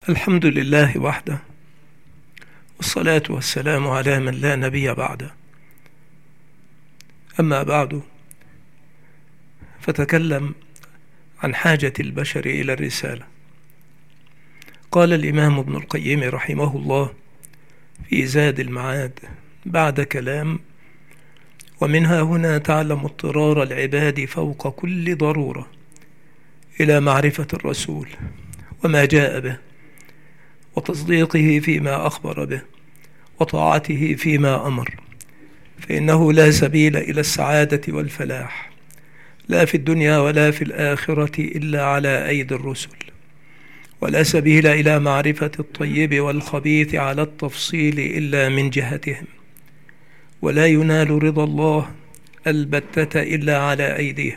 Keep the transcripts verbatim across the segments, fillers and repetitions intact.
الحمد لله وحده، والصلاة والسلام على من لا نبي بعده. أما بعد، فتكلم عن حاجة البشر إلى الرسالة. قال الإمام ابن القيم رحمه الله في زاد المعاد بعد كلام: ومنها هنا تعلم اضطرار العباد فوق كل ضرورة إلى معرفة الرسول وما جاء به، وتصديقه فيما أخبر به، وطاعته فيما أمر، فإنه لا سبيل إلى السعادة والفلاح لا في الدنيا ولا في الآخرة إلا على أيدي الرسل، ولا سبيل إلى معرفة الطيب والخبيث على التفصيل إلا من جهتهم، ولا ينال رضا الله البتة إلا على أيديهم.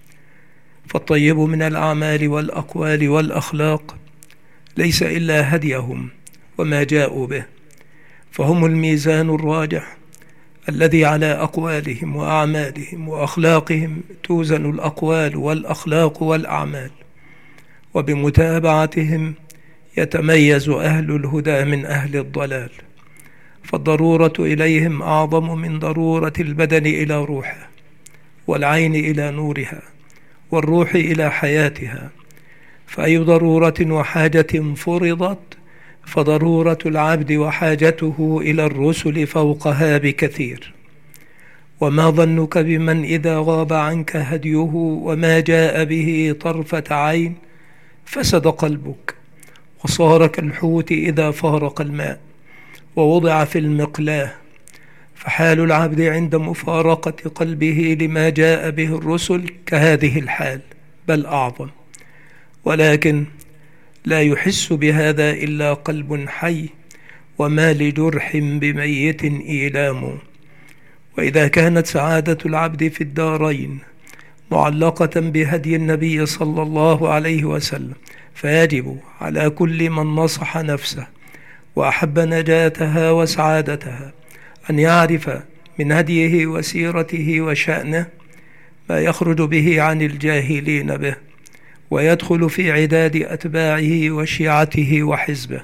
فالطيب من الأعمال والأقوال والأخلاق ليس إلا هديهم وما جاءوا به، فهم الميزان الراجح الذي على أقوالهم وأعمالهم وأخلاقهم توزن الأقوال والأخلاق والأعمال، وبمتابعتهم يتميز أهل الهدى من أهل الضلال. فالضرورة إليهم أعظم من ضرورة البدن إلى روحه، والعين إلى نورها، والروح إلى حياتها. فأي ضرورة وحاجة فرضت فضرورة العبد وحاجته إلى الرسل فوقها بكثير. وما ظنك بمن إذا غاب عنك هديه وما جاء به طرفة عين فسد قلبك وصار كالحوت إذا فارق الماء ووضع في المقلاه. فحال العبد عند مفارقة قلبه لما جاء به الرسل كهذه الحال بل أعظم، ولكن لا يحس بهذا إلا قلب حي، وما لجرح بميت إيلام. وإذا كانت سعادة العبد في الدارين معلقة بهدي النبي صلى الله عليه وسلم، فيجب على كل من نصح نفسه وأحب نجاتها وسعادتها أن يعرف من هديه وسيرته وشأنه ما يخرج به عن الجاهلين به، ويدخل في عداد أتباعه وشيعته وحزبه.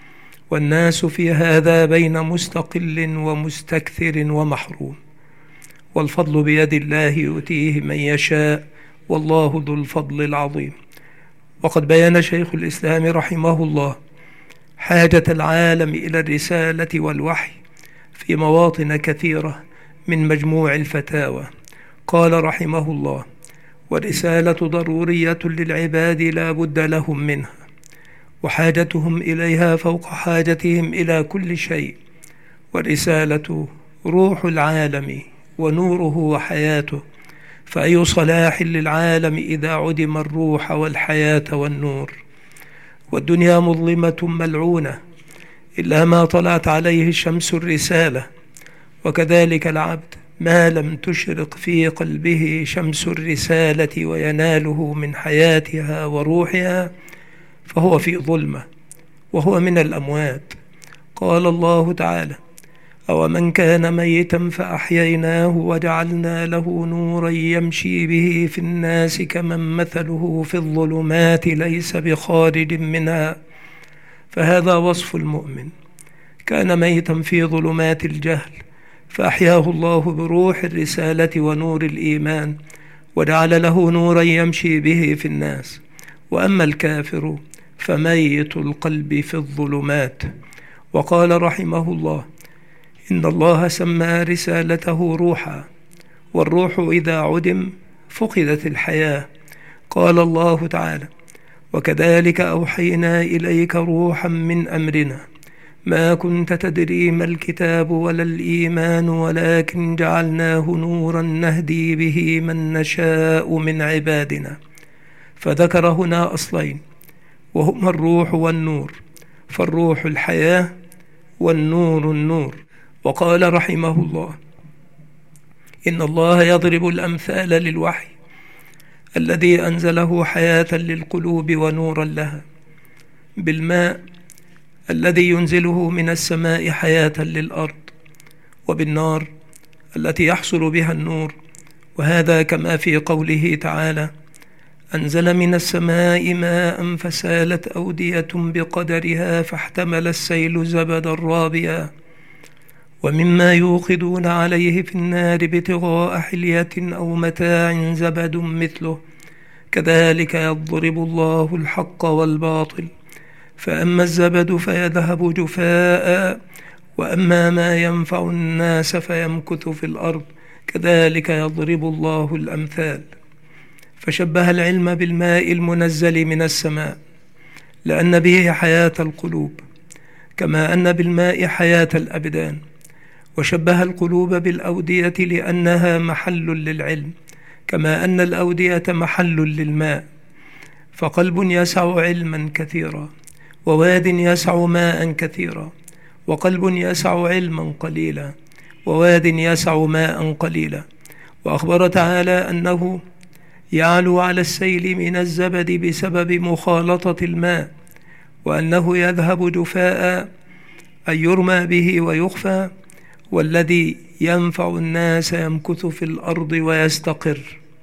والناس في هذا بين مستقل ومستكثر ومحروم، والفضل بيد الله يؤتيه من يشاء، والله ذو الفضل العظيم. وقد بيان شيخ الإسلام رحمه الله حاجة العالم إلى الرسالة والوحي في مواطن كثيرة من مجموع الفتاوى. قال رحمه الله: والرسالة ضرورية للعباد لا بد لهم منها، وحاجتهم إليها فوق حاجتهم إلى كل شيء. والرسالة روح العالم ونوره وحياته، فأي صلاح للعالم إذا عدم الروح والحياة والنور. والدنيا مظلمة ملعونة إلا ما طلعت عليه شمس الرسالة، وكذلك العبد ما لم تشرق في قلبه شمس الرسالة ويناله من حياتها وروحها فهو في ظلمة، وهو من الأموات. قال الله تعالى: أومن كان ميتا فأحييناه وجعلنا له نورا يمشي به في الناس كمن مثله في الظلمات ليس بخارج منها. فهذا وصف المؤمن، كان ميتا في ظلمات الجهل فأحياه الله بروح الرسالة ونور الإيمان وجعل له نورا يمشي به في الناس. وأما الكافر فميت القلب في الظلمات. وقال رحمه الله: إن الله سمى رسالته روحا، والروح إذا عدم فقدت الحياة. قال الله تعالى: وكذلك أوحينا إليك روحا من أمرنا ما كنت تدري ما الكتاب ولا الإيمان ولكن جعلناه نورا نهدي به من نشاء من عبادنا. فذكر هنا أصلين وهما الروح والنور، فالروح الحياة والنور النور. وقال رحمه الله: إن الله يضرب الأمثال للوحي الذي أنزله حياة للقلوب ونورا لها، بالماء الذي ينزله من السماء حياة للأرض، وبالنار التي يحصل بها النور. وهذا كما في قوله تعالى: أنزل من السماء ماء فسالت أودية بقدرها فاحتمل السيل زبدا رابيا ومما يوقدون عليه في النار ابتغاء حلية أو متاع زبد مثله كذلك يضرب الله الحق والباطل فأما الزبد فيذهب جفاء وأما ما ينفع الناس فيمكث في الأرض كذلك يضرب الله الأمثال. فشبه العلم بالماء المنزل من السماء لأن به حياة القلوب كما أن بالماء حياة الأبدان، وشبه القلوب بالأودية لأنها محل للعلم كما أن الأودية محل للماء. فقلب يسع علما كثيرا وواد يسع ماء كثيرا، وقلب يسع علما قليلا وواد يسع ماء قليلا. وأخبر تعالى أنه يعلو على السيل من الزبد بسبب مخالطة الماء، وأنه يذهب جفاء أي يرمى به ويخفى، والذي ينفع الناس يمكث في الأرض ويستقر.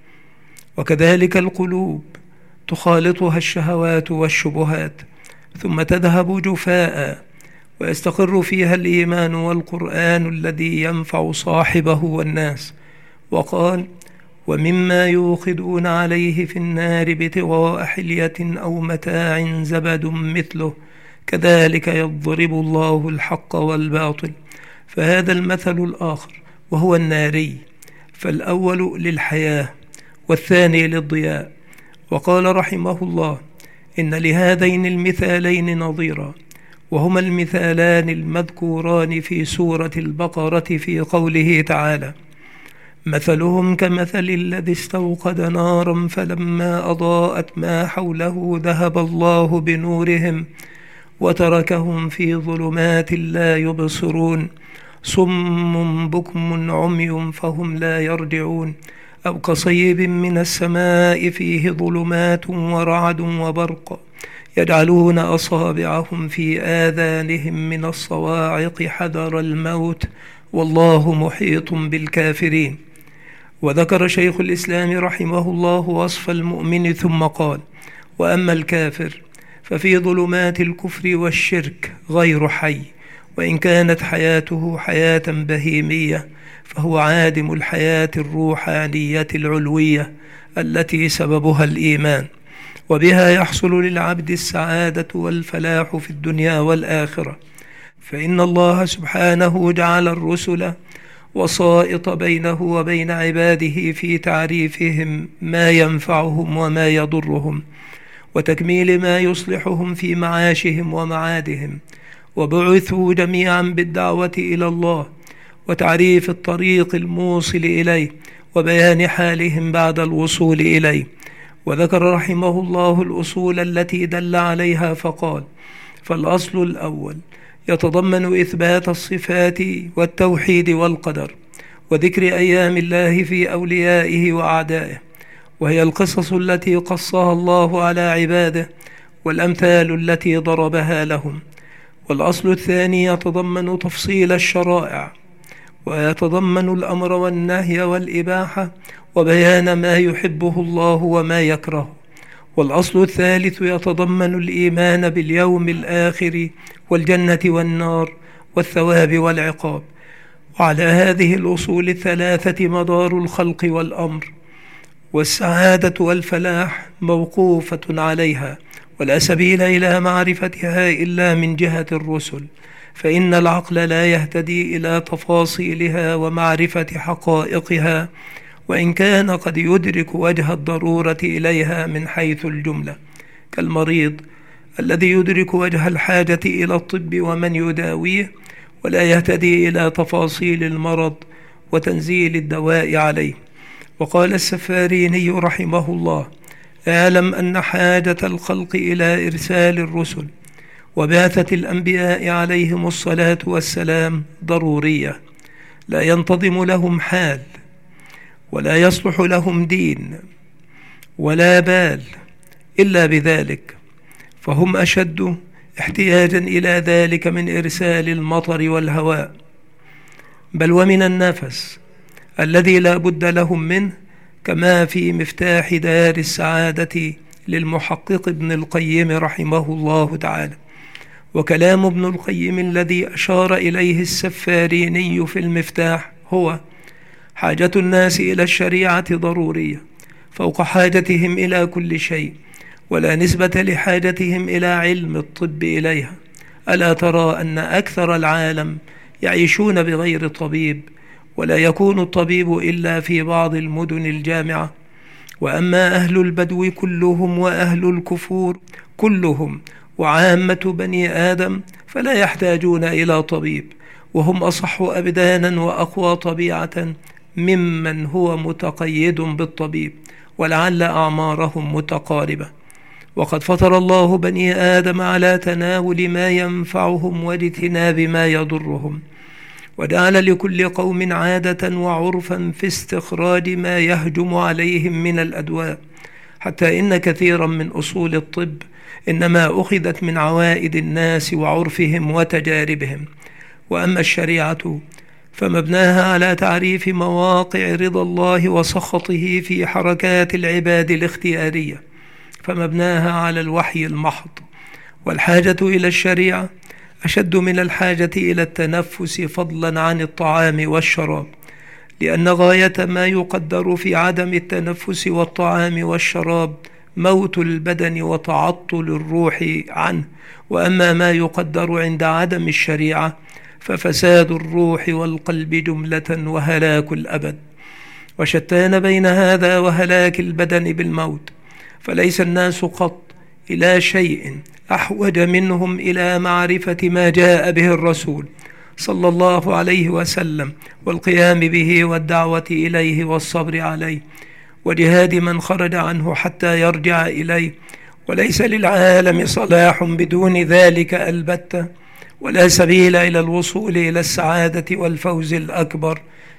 وكذلك القلوب تخالطها الشهوات والشبهات ثم تذهب جفاء ويستقر فيها الإيمان والقرآن الذي ينفع صاحبه والناس. وقال: ومما يوقدون عليه في النار ابتغاء حلية أو متاع زبد مثله كذلك يضرب الله الحق والباطل. فهذا المثل الآخر وهو الناري، فالأول للحياة والثاني للضياء. وقال رحمه الله: إن لهذين المثالين نظيرا، وهما المثالان المذكوران في سورة البقرة في قوله تعالى: مثلهم كمثل الذي استوقد نارا فلما أضاءت ما حوله ذهب الله بنورهم وتركهم في ظلمات لا يبصرون صم بكم عمي فهم لا يرجعون أو كصيب من السماء فيه ظلمات ورعد وبرق يجعلون أصابعهم في آذانهم من الصواعق حذر الموت والله محيط بالكافرين. وذكر شيخ الإسلام رحمه الله وصف المؤمن ثم قال: وأما الكافر ففي ظلمات الكفر والشرك غير حي، وإن كانت حياته حياة بهيمية فهو عادم الحياة الروحانية العلوية التي سببها الإيمان، وبها يحصل للعبد السعادة والفلاح في الدنيا والآخرة. فإن الله سبحانه جعل الرسل وسائط بينه وبين عباده في تعريفهم ما ينفعهم وما يضرهم، وتكميل ما يصلحهم في معاشهم ومعادهم، وبعثوا جميعا بالدعوة إلى الله وتعريف الطريق الموصل إليه وبيان حالهم بعد الوصول إليه. وذكر رحمه الله الأصول التي دل عليها فقال: فالأصل الأول يتضمن إثبات الصفات والتوحيد والقدر، وذكر أيام الله في أوليائه وأعدائه، وهي القصص التي قصها الله على عباده والأمثال التي ضربها لهم. والأصل الثاني يتضمن تفصيل الشرائع، ويتضمن الأمر والنهي والإباحة وبيان ما يحبه الله وما يكرهه. والأصل الثالث يتضمن الإيمان باليوم الآخر والجنة والنار والثواب والعقاب. وعلى هذه الأصول الثلاثة مدار الخلق والأمر، والسعادة والفلاح موقوفة عليها، ولا سبيل إلى معرفتها إلا من جهة الرسل، فإن العقل لا يهتدي إلى تفاصيلها ومعرفة حقائقها، وإن كان قد يدرك وجه الضرورة إليها من حيث الجملة، كالمريض الذي يدرك وجه الحاجة إلى الطب ومن يداويه، ولا يهتدي إلى تفاصيل المرض وتنزيل الدواء عليه. وقال السفاريني رحمه الله: اعلم أن حاجة الخلق إلى إرسال الرسل وبعثة الأنبياء عليهم الصلاة والسلام ضرورية، لا ينتظم لهم حال ولا يصلح لهم دين ولا بال إلا بذلك، فهم أشد احتياجا إلى ذلك من إرسال المطر والهواء، بل ومن النفس الذي لا بد لهم منه، كما في مفتاح دار السعادة للمحقق ابن القيم رحمه الله تعالى. وكلام ابن القيم الذي أشار إليه السفاريني في المفتاح هو: حاجة الناس إلى الشريعة ضرورية فوق حاجتهم إلى كل شيء، ولا نسبة لحاجتهم إلى علم الطب إليها. ألا ترى أن أكثر العالم يعيشون بغير طبيب، ولا يكون الطبيب إلا في بعض المدن الجامعة؟ وأما أهل البدو كلهم وأهل الكفور كلهم وعامة بني آدم فلا يحتاجون إلى طبيب، وهم أصح أبدانا وأقوى طبيعة ممن هو متقيد بالطبيب، ولعل أعمارهم متقاربة. وقد فطر الله بني آدم على تناول ما ينفعهم واجتناب ما يضرهم، وجعل لكل قوم عادة وعرفا في استخراج ما يهجم عليهم من الأدواء، حتى إن كثيرا من أصول الطب إنما أخذت من عوائد الناس وعرفهم وتجاربهم. وأما الشريعة فمبناها على تعريف مواقع رضا الله وسخطه في حركات العباد الاختيارية، فمبناها على الوحي المحض. والحاجة إلى الشريعة أشد من الحاجة إلى التنفس فضلا عن الطعام والشراب، لأن غاية ما يقدر في عدم التنفس والطعام والشراب موت البدن وتعطل الروح عنه، وأما ما يقدر عند عدم الشريعة ففساد الروح والقلب جملة وهلاك الأبد. وشتان بين هذا وهلاك البدن بالموت، فليس الناس قط إلى شيء أحوج منهم إلى معرفة ما جاء به الرسول صلى الله عليه وسلم، والقيام به والدعوة إليه والصبر عليه، وجهاد من خرج عنه حتى يرجع إليه. وليس للعالم صلاح بدون ذلك البتة، ولا سبيل إلى الوصول إلى السعادة والفوز الأكبر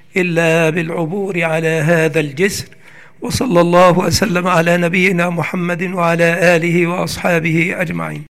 إلا بالعبور على هذا الجسر. وصلى الله وسلم على نبينا محمد وعلى آله وأصحابه أجمعين.